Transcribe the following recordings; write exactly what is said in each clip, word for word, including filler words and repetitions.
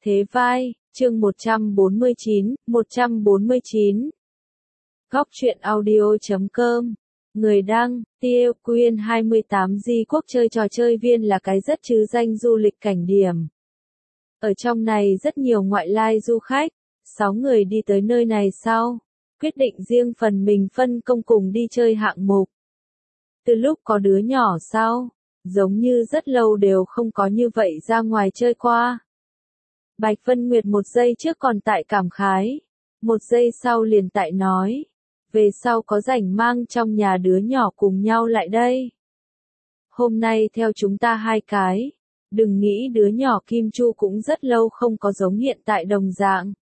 Thế vai, chương một trăm bốn mươi chín, một trăm bốn mươi chín. Góc truyện audio chấm com. Người đăng, Tiêu Quyên hai mươi tám Di Quốc chơi trò chơi viên là cái rất chứ danh du lịch cảnh điểm. Ở trong này rất nhiều ngoại lai du khách, sáu người đi tới nơi này sau, quyết định riêng phần mình phân công cùng đi chơi hạng mục. Từ lúc có đứa nhỏ sau, giống như rất lâu đều không có như vậy ra ngoài chơi qua. Bạch Vân Nguyệt một giây trước còn tại cảm khái, một giây sau liền tại nói, về sau có rảnh mang trong nhà đứa nhỏ cùng nhau lại đây. Hôm nay theo chúng ta hai cái, đừng nghĩ đứa nhỏ Kim Chu cũng rất lâu không có giống hiện tại đồng dạng.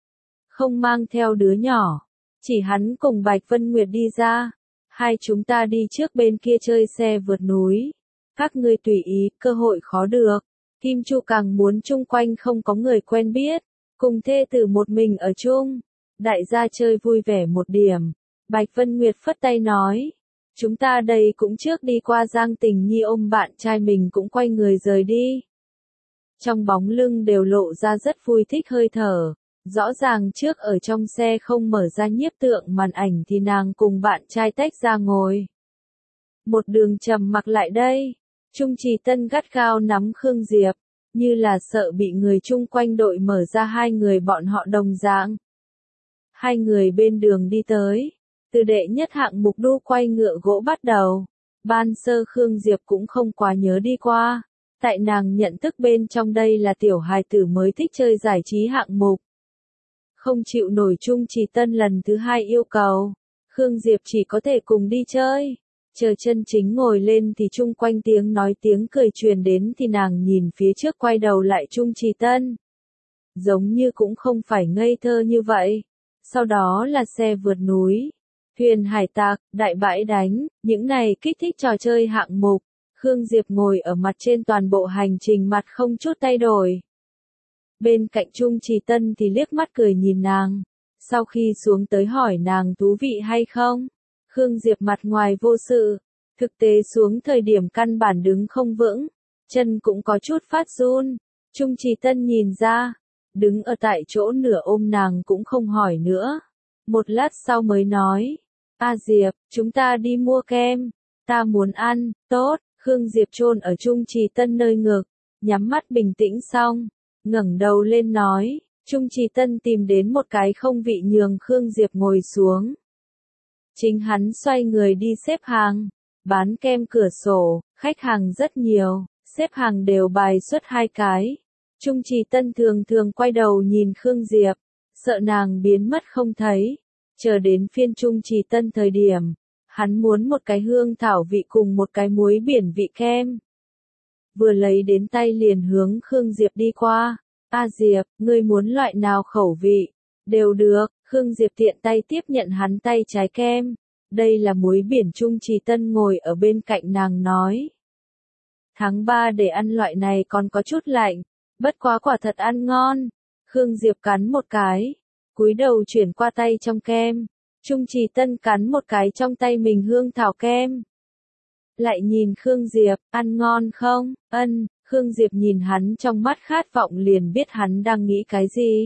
Không mang theo đứa nhỏ, chỉ hắn cùng Bạch Vân Nguyệt đi ra, hai chúng ta đi trước bên kia chơi xe vượt núi. Các ngươi tùy ý, cơ hội khó được. Kim Chu càng muốn chung quanh không có người quen biết, cùng thê tử một mình ở chung. Đại gia chơi vui vẻ một điểm. Bạch Vân Nguyệt phất tay nói, chúng ta đây cũng trước đi qua Giang Tình Nhi ôm bạn trai mình cũng quay người rời đi. Trong bóng lưng đều lộ ra rất vui thích hơi thở. Rõ ràng trước ở trong xe không mở ra nhiếp tượng màn ảnh thì nàng cùng bạn trai tách ra ngồi. Một đường trầm mặc lại đây. Trung Trì Tân gắt gao nắm Khương Diệp, như là sợ bị người chung quanh đội mở ra hai người bọn họ đồng dạng. Hai người bên đường đi tới, từ đệ nhất hạng mục đu quay ngựa gỗ bắt đầu. Ban sơ Khương Diệp cũng không quá nhớ đi qua, tại nàng nhận thức bên trong đây là tiểu hài tử mới thích chơi giải trí hạng mục. Không chịu nổi Trung Trì Tân lần thứ hai yêu cầu, Khương Diệp chỉ có thể cùng đi chơi. Chờ chân chính ngồi lên thì chung quanh tiếng nói tiếng cười truyền đến thì nàng nhìn phía trước quay đầu lại Trung Trì Tân. Giống như cũng không phải ngây thơ như vậy. Sau đó là xe vượt núi, thuyền hải tặc, đại bãi đánh, những này kích thích trò chơi hạng mục. Khương Diệp ngồi ở mặt trên toàn bộ hành trình mặt không chút thay đổi. Bên cạnh Trung Trì Tân thì liếc mắt cười nhìn nàng. Sau khi xuống tới hỏi nàng thú vị hay không? Khương Diệp mặt ngoài vô sự, thực tế xuống thời điểm căn bản đứng không vững, chân cũng có chút phát run. Trung Trì Tân nhìn ra, đứng ở tại chỗ nửa ôm nàng cũng không hỏi nữa. Một lát sau mới nói, A Diệp, chúng ta đi mua kem, ta muốn ăn, tốt. Khương Diệp chôn ở Trung Trì Tân nơi ngực, nhắm mắt bình tĩnh xong, ngẩng đầu lên nói, Trung Trì Tân tìm đến một cái không vị nhường Khương Diệp ngồi xuống. Chính hắn xoay người đi xếp hàng, bán kem cửa sổ, khách hàng rất nhiều, xếp hàng đều bài xuất hai cái. Trung Trì Tân thường thường quay đầu nhìn Khương Diệp, sợ nàng biến mất không thấy. Chờ đến phiên Trung Trì Tân thời điểm, hắn muốn một cái hương thảo vị cùng một cái muối biển vị kem. Vừa lấy đến tay liền hướng Khương Diệp đi qua. A Diệp, ngươi muốn loại nào khẩu vị? Đều được. Khương Diệp tiện tay tiếp nhận hắn tay trái kem. Đây là muối biển. Trung Trì Tân ngồi ở bên cạnh nàng nói. Tháng ba để ăn loại này còn có chút lạnh, bất quá quả thật ăn ngon. Khương Diệp cắn một cái, cúi đầu chuyển qua tay trong kem. Trung Trì Tân cắn một cái trong tay mình hương thảo kem. Lại nhìn Khương Diệp, ăn ngon không? Ân. Khương Diệp nhìn hắn trong mắt khát vọng liền biết hắn đang nghĩ cái gì.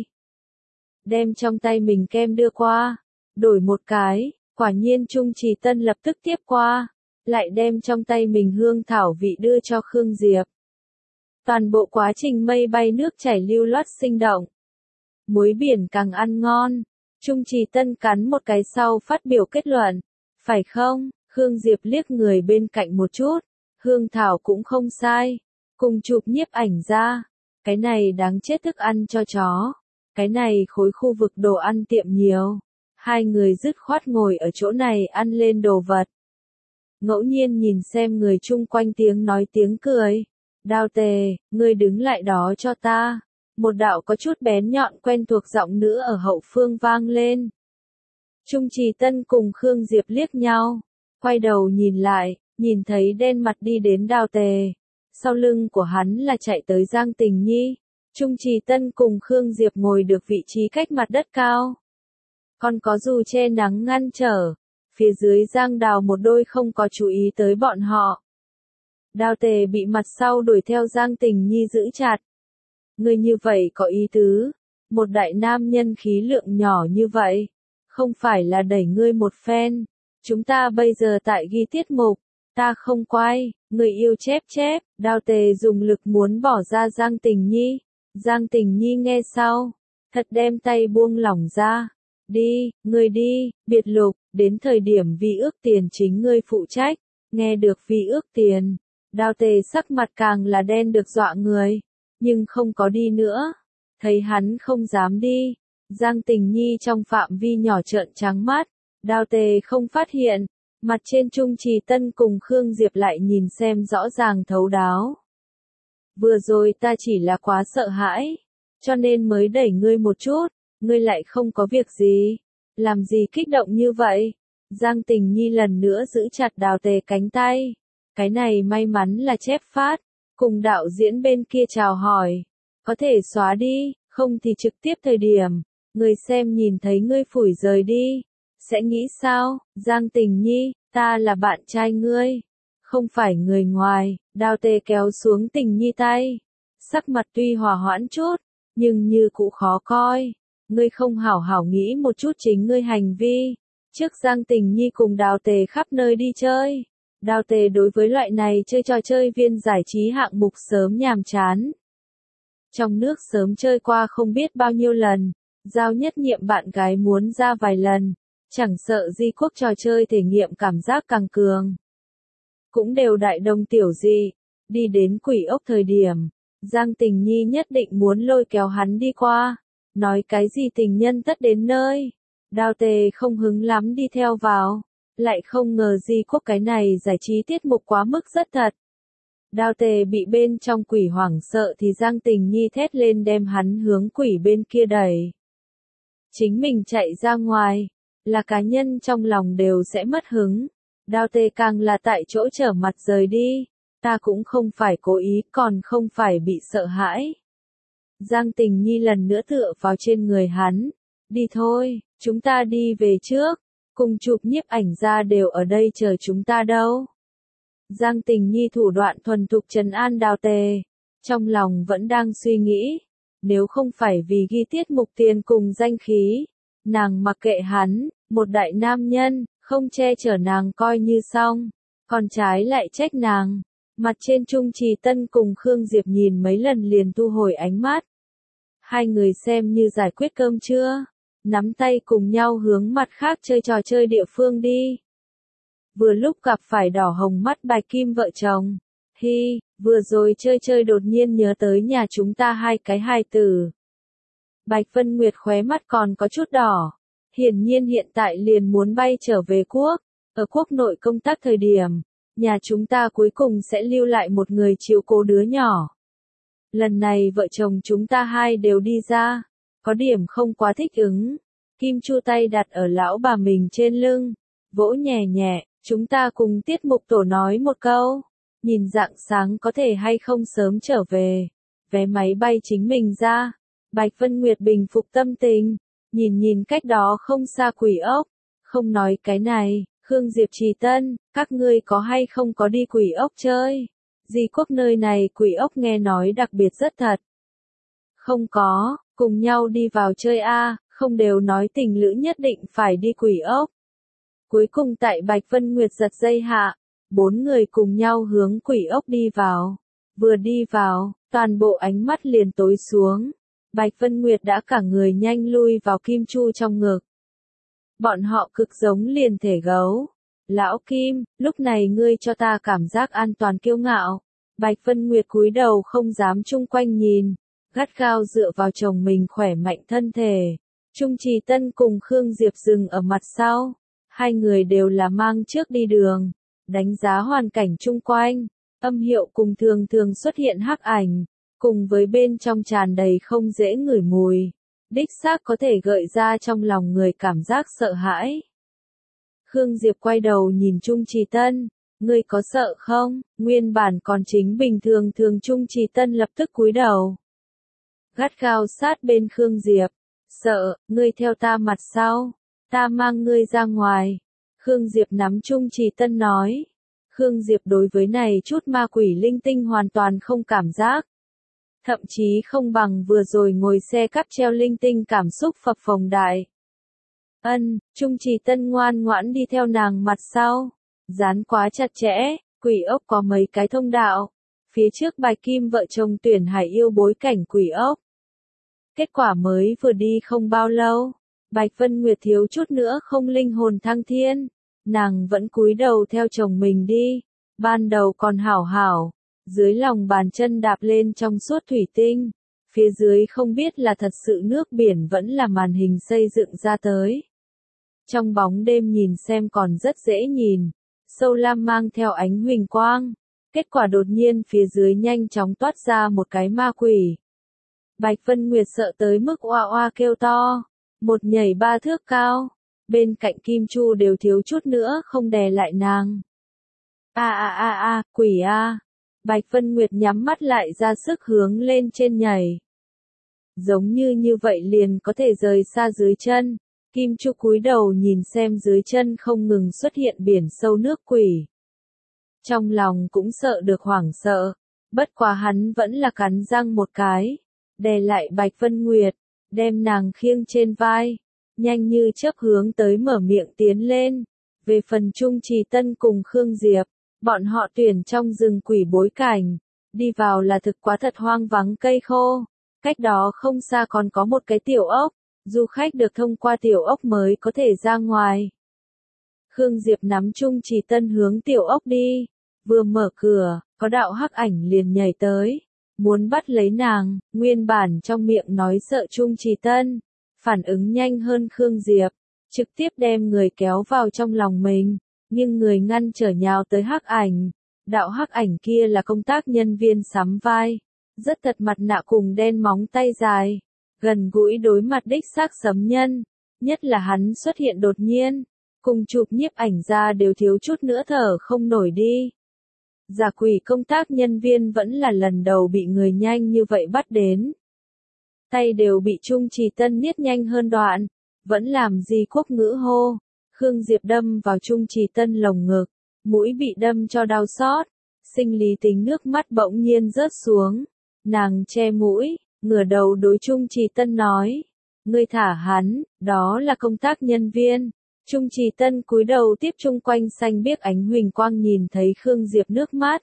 Đem trong tay mình kem đưa qua, đổi một cái, quả nhiên Trung Trì Tân lập tức tiếp qua, lại đem trong tay mình hương thảo vị đưa cho Khương Diệp. Toàn bộ quá trình mây bay nước chảy lưu loát sinh động. Muối biển càng ăn ngon. Trung Trì Tân cắn một cái sau phát biểu kết luận. Phải không? Khương Diệp liếc người bên cạnh một chút. Hương thảo cũng không sai. Cùng chụp nhiếp ảnh ra. Cái này đáng chết thức ăn cho chó. Cái này khối khu vực đồ ăn tiệm nhiều. Hai người dứt khoát ngồi ở chỗ này ăn lên đồ vật. Ngẫu nhiên nhìn xem người chung quanh tiếng nói tiếng cười. Đao Tề, ngươi đứng lại đó cho ta. Một đạo có chút bén nhọn quen thuộc giọng nữ ở hậu phương vang lên. Trung Trì Tân cùng Khương Diệp liếc nhau. Quay đầu nhìn lại, nhìn thấy đen mặt đi đến Đao Tề. Sau lưng của hắn là chạy tới Giang Tình Nhi. Trung Trì Tân cùng Khương Diệp ngồi được vị trí cách mặt đất cao. Còn có dù che nắng ngăn trở. Phía dưới Giang Đào một đôi không có chú ý tới bọn họ. Đao Tề bị mặt sau đuổi theo Giang Tình Nhi giữ chặt. Ngươi như vậy có ý tứ, một đại nam nhân khí lượng nhỏ như vậy, không phải là đẩy ngươi một phen. Chúng ta bây giờ tại ghi tiết mục, ta không quay, người yêu chép chép, Đao Tề dùng lực muốn bỏ ra Giang Tình Nhi. Giang Tình Nhi nghe sau, thật đem tay buông lỏng ra. Đi, ngươi đi, biệt lục, đến thời điểm vi ước tiền chính ngươi phụ trách. Nghe được vi ước tiền, Đao Tề sắc mặt càng là đen được dọa người, nhưng không có đi nữa. Thấy hắn không dám đi, Giang Tình Nhi trong phạm vi nhỏ trợn trắng mắt, Đao Tề không phát hiện, mặt trên Trung Trì Tân cùng Khương Diệp lại nhìn xem rõ ràng thấu đáo. Vừa rồi ta chỉ là quá sợ hãi, cho nên mới đẩy ngươi một chút, ngươi lại không có việc gì, làm gì kích động như vậy. Giang Tình Nhi lần nữa giữ chặt Đao Tề cánh tay, cái này may mắn là chép phát, cùng đạo diễn bên kia chào hỏi, có thể xóa đi, không thì trực tiếp thời điểm, người xem nhìn thấy ngươi phủi rời đi, sẽ nghĩ sao? Giang Tình Nhi, ta là bạn trai ngươi, không phải người ngoài. Đao Tề kéo xuống Tình Nhi tay, sắc mặt tuy hòa hoãn chút, nhưng như cũ khó coi. Ngươi không hảo hảo nghĩ một chút chính ngươi hành vi. Trước Giang Tình Nhi cùng Đao Tề khắp nơi đi chơi, Đao Tề đối với loại này chơi trò chơi viên giải trí hạng mục sớm nhàm chán. Trong nước sớm chơi qua không biết bao nhiêu lần, giao nhất nhiệm bạn gái muốn ra vài lần, chẳng sợ di quốc trò chơi thể nghiệm cảm giác càng cường. Cũng đều đại đồng tiểu dị, đi đến Quỷ Ốc thời điểm, Giang Tình Nhi nhất định muốn lôi kéo hắn đi qua, nói cái gì tình nhân tất đến nơi. Đao Tề không hứng lắm đi theo vào, lại không ngờ di quốc cái này giải trí tiết mục quá mức rất thật. Đao Tề bị bên trong quỷ hoảng sợ thì Giang Tình Nhi thét lên đem hắn hướng quỷ bên kia đẩy. Chính mình chạy ra ngoài, là cá nhân trong lòng đều sẽ mất hứng. Đao Tề càng là tại chỗ trở mặt rời đi, ta cũng không phải cố ý còn không phải bị sợ hãi. Giang Tình Nhi lần nữa tựa vào trên người hắn, đi thôi, chúng ta đi về trước, cùng chụp nhiếp ảnh ra đều ở đây chờ chúng ta đâu. Giang Tình Nhi thủ đoạn thuần thục trấn an Đao Tề, trong lòng vẫn đang suy nghĩ, nếu không phải vì ghi tiết mục tiền cùng danh khí, nàng mặc kệ hắn, một đại nam nhân, không che chở nàng coi như xong, còn trái lại trách nàng. Mặt trên Trung Trì Tân cùng Khương Diệp nhìn mấy lần liền thu hồi ánh mắt. Hai người xem như giải quyết cơm trưa, nắm tay cùng nhau hướng mặt khác chơi trò chơi địa phương đi. Vừa lúc gặp phải đỏ hồng mắt Bạch Kim vợ chồng. Hi, vừa rồi chơi chơi đột nhiên nhớ tới nhà chúng ta hai cái hài tử. Bạch Vân Nguyệt khóe mắt còn có chút đỏ. Hiển nhiên hiện tại liền muốn bay trở về quốc. Ở quốc nội công tác thời điểm, nhà chúng ta cuối cùng sẽ lưu lại một người chiếu cố đứa nhỏ. Lần này vợ chồng chúng ta hai đều đi ra, có điểm không quá thích ứng. Kim Chu tay đặt ở lão bà mình trên lưng, vỗ nhẹ nhẹ, chúng ta cùng tiết mục tổ nói một câu, nhìn rạng sáng có thể hay không sớm trở về, vé máy bay chính mình ra. Bạch Vân Nguyệt bình phục tâm tình, nhìn nhìn cách đó không xa Quỷ Ốc, không nói cái này. Khương Diệp Trì Tân, các ngươi có hay không có đi Quỷ Ốc chơi? Di quốc nơi này Quỷ Ốc nghe nói đặc biệt rất thật. Không có, cùng nhau đi vào chơi a, không đều nói tình lữ nhất định phải đi Quỷ Ốc. Cuối cùng tại Bạch Vân Nguyệt giật dây hạ, bốn người cùng nhau hướng Quỷ Ốc đi vào. Vừa đi vào, toàn bộ ánh mắt liền tối xuống. Bạch Vân Nguyệt đã cả người nhanh lui vào Kim Chu trong ngực. Bọn họ cực giống liền thể gấu. Lão Kim, lúc này ngươi cho ta cảm giác an toàn kiêu ngạo. Bạch Vân Nguyệt cúi đầu không dám chung quanh nhìn, gắt gao dựa vào chồng mình khỏe mạnh thân thể. Trung Trì Tân cùng Khương Diệp dừng ở mặt sau. Hai người đều là mang trước đi đường, đánh giá hoàn cảnh chung quanh, âm hiệu cùng thường thường xuất hiện hắc ảnh, cùng với bên trong tràn đầy không dễ ngửi mùi. Đích xác có thể gợi ra trong lòng người cảm giác sợ hãi. Khương Diệp quay đầu nhìn Trung Trì Tân, ngươi có sợ không? Nguyên bản còn chính bình thường thường Trung Trì Tân lập tức cúi đầu. Gắt gao sát bên Khương Diệp, sợ, ngươi theo ta mặt sau, ta mang ngươi ra ngoài. Khương Diệp nắm Trung Trì Tân nói. Khương Diệp đối với này chút ma quỷ linh tinh hoàn toàn không cảm giác. thậm chí không bằng vừa rồi ngồi xe cáp treo linh tinh cảm xúc phập phồng đại. Ân, Trung Trì Tân ngoan ngoãn đi theo nàng mặt sau, dán quá chặt chẽ, quỷ ốc có mấy cái thông đạo, phía trước Bạch Kim vợ chồng tuyển hải yêu bối cảnh quỷ ốc. Kết quả mới vừa đi không bao lâu, Bạch Vân Nguyệt thiếu chút nữa không linh hồn thăng thiên, nàng vẫn cúi đầu theo chồng mình đi, ban đầu còn hảo hảo, dưới lòng bàn chân đạp lên trong suốt thủy tinh, phía dưới không biết là thật sự nước biển vẫn là màn hình xây dựng ra tới. Trong bóng đêm nhìn xem còn rất dễ nhìn, sâu lam mang theo ánh huỳnh quang, kết quả đột nhiên phía dưới nhanh chóng toát ra một cái ma quỷ. Bạch Vân Nguyệt sợ tới mức oa oa kêu to, một nhảy ba thước cao, bên cạnh Kim Chu đều thiếu chút nữa không đè lại nàng. A a a a, quỷ a. Bạch Vân Nguyệt nhắm mắt lại ra sức hướng lên trên nhảy. Giống như như vậy liền có thể rời xa dưới chân. Kim Chu cúi đầu nhìn xem dưới chân không ngừng xuất hiện biển sâu nước quỷ. Trong lòng cũng sợ được hoảng sợ, bất quá hắn vẫn là cắn răng một cái, đè lại Bạch Vân Nguyệt, đem nàng khiêng trên vai, nhanh như chớp hướng tới mở miệng tiến lên. Về phần Trung Trì Tân cùng Khương Diệp, bọn họ tuyển trong rừng quỷ bối cảnh, đi vào là thực quá thật hoang vắng cây khô, cách đó không xa còn có một cái tiểu ốc, du khách được thông qua tiểu ốc mới có thể ra ngoài. Khương Diệp nắm Trung Trì Tân hướng tiểu ốc đi, vừa mở cửa, có đạo hắc ảnh liền nhảy tới, muốn bắt lấy nàng, nguyên bản trong miệng nói sợ Trung Trì Tân, phản ứng nhanh hơn Khương Diệp, trực tiếp đem người kéo vào trong lòng mình, nhưng người ngăn trở nhào tới hắc ảnh. Đạo hắc ảnh kia là công tác nhân viên sắm vai, rất thật mặt nạ cùng đen móng tay dài, gần gũi đối mặt đích xác sấm nhân, nhất là hắn xuất hiện đột nhiên, cùng chụp nhiếp ảnh ra đều thiếu chút nữa thở không nổi đi. Giả quỷ công tác nhân viên vẫn là lần đầu bị người nhanh như vậy bắt đến. Tay đều bị Trung Trì Tân niết nhanh hơn đoạn, vẫn làm gì quốc ngữ hô. Khương Diệp đâm vào Trung Trì Tân lồng ngực, mũi bị đâm cho đau xót, sinh lý tính nước mắt bỗng nhiên rớt xuống. Nàng che mũi, ngửa đầu đối Trung Trì Tân nói, ngươi thả hắn, đó là công tác nhân viên. Trung Trì Tân cúi đầu tiếp chung quanh xanh biếc ánh huỳnh quang nhìn thấy Khương Diệp nước mắt.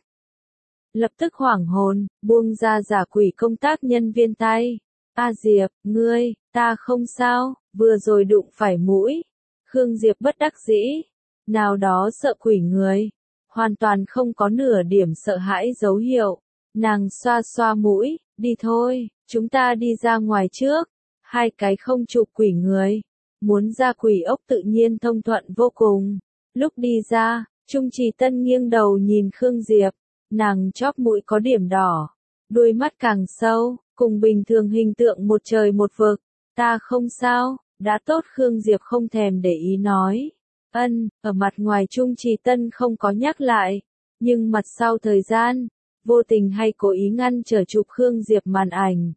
Lập tức hoảng hồn, buông ra giả quỷ công tác nhân viên tay. A Diệp, ngươi, ta không sao, vừa rồi đụng phải mũi. Khương Diệp bất đắc dĩ, nào đó sợ quỷ người, hoàn toàn không có nửa điểm sợ hãi dấu hiệu. Nàng xoa xoa mũi, đi thôi, chúng ta đi ra ngoài trước. Hai cái không chụp quỷ người, muốn ra quỷ ốc tự nhiên thông thuận vô cùng. Lúc đi ra, Trung Trì Tân nghiêng đầu nhìn Khương Diệp, nàng chóp mũi có điểm đỏ, đuôi mắt càng sâu, cùng bình thường hình tượng một trời một vực. Ta không sao, đã tốt. Khương Diệp không thèm để ý nói. Ân, ở mặt ngoài Trung Trì Tân không có nhắc lại, nhưng mặt sau thời gian, vô tình hay cố ý ngăn trở chụp Khương Diệp màn ảnh.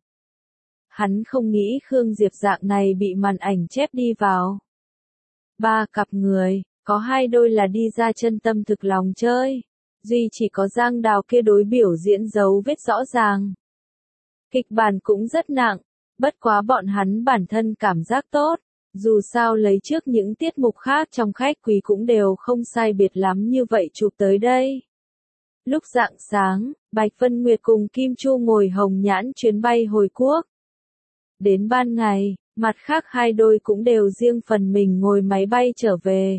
Hắn không nghĩ Khương Diệp dạng này bị màn ảnh chép đi vào. Ba cặp người, có hai đôi là đi ra chân tâm thực lòng chơi, duy chỉ có Giang Đào kia đối biểu diễn dấu vết rõ ràng. Kịch bản cũng rất nặng, bất quá bọn hắn bản thân cảm giác tốt, dù sao lấy trước những tiết mục khác trong khách quý cũng đều không sai biệt lắm như vậy chụp tới đây. Lúc rạng sáng, Bạch Vân Nguyệt cùng Kim Chu ngồi hồng nhãn chuyến bay hồi quốc. Đến ban ngày, mặt khác hai đôi cũng đều riêng phần mình ngồi máy bay trở về.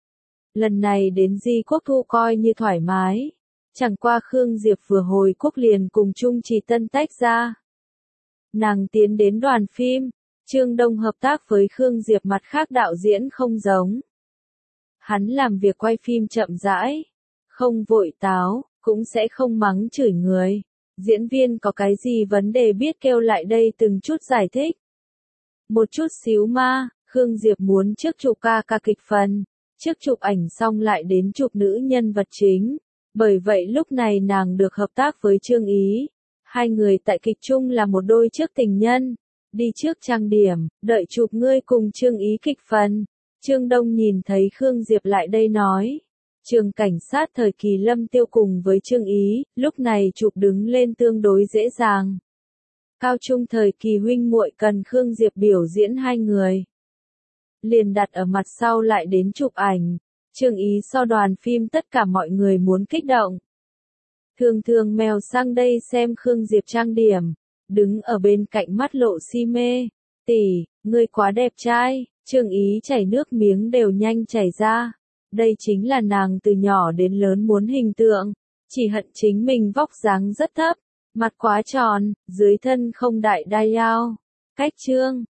Lần này đến Di Quốc Thu coi như thoải mái, chẳng qua Khương Diệp vừa hồi quốc liền cùng Trung Trì Tân tách ra. Nàng tiến đến đoàn phim, Trương Đông hợp tác với Khương Diệp mặt khác đạo diễn không giống. Hắn làm việc quay phim chậm rãi, không vội táo, cũng sẽ không mắng chửi người. Diễn viên có cái gì vấn đề biết kêu lại đây từng chút giải thích. Một chút xíu ma, Khương Diệp muốn trước chụp ca ca kịch phần, trước chụp ảnh xong lại đến chụp nữ nhân vật chính. Bởi vậy lúc này nàng được hợp tác với Trương Ý. Hai người tại kịch chung là một đôi trước tình nhân. Đi trước trang điểm, đợi chụp ngươi cùng Trương Ý kịch phần. Trương Đông nhìn thấy Khương Diệp lại đây nói. Trường cảnh sát thời kỳ Lâm Tiêu cùng với Trương Ý, lúc này chụp đứng lên tương đối dễ dàng. Cao trung thời kỳ huynh muội cần Khương Diệp biểu diễn hai người. Liền đặt ở mặt sau lại đến chụp ảnh. Trương Ý so đoàn phim tất cả mọi người muốn kích động. Thường thường mèo sang đây xem Khương Diệp trang điểm. Đứng ở bên cạnh mắt lộ si mê. Tỷ, ngươi quá đẹp trai. Trương Ý chảy nước miếng đều nhanh chảy ra. Đây chính là nàng từ nhỏ đến lớn muốn hình tượng. Chỉ hận chính mình vóc dáng rất thấp. Mặt quá tròn, dưới thân không đại đai ao. Cách chương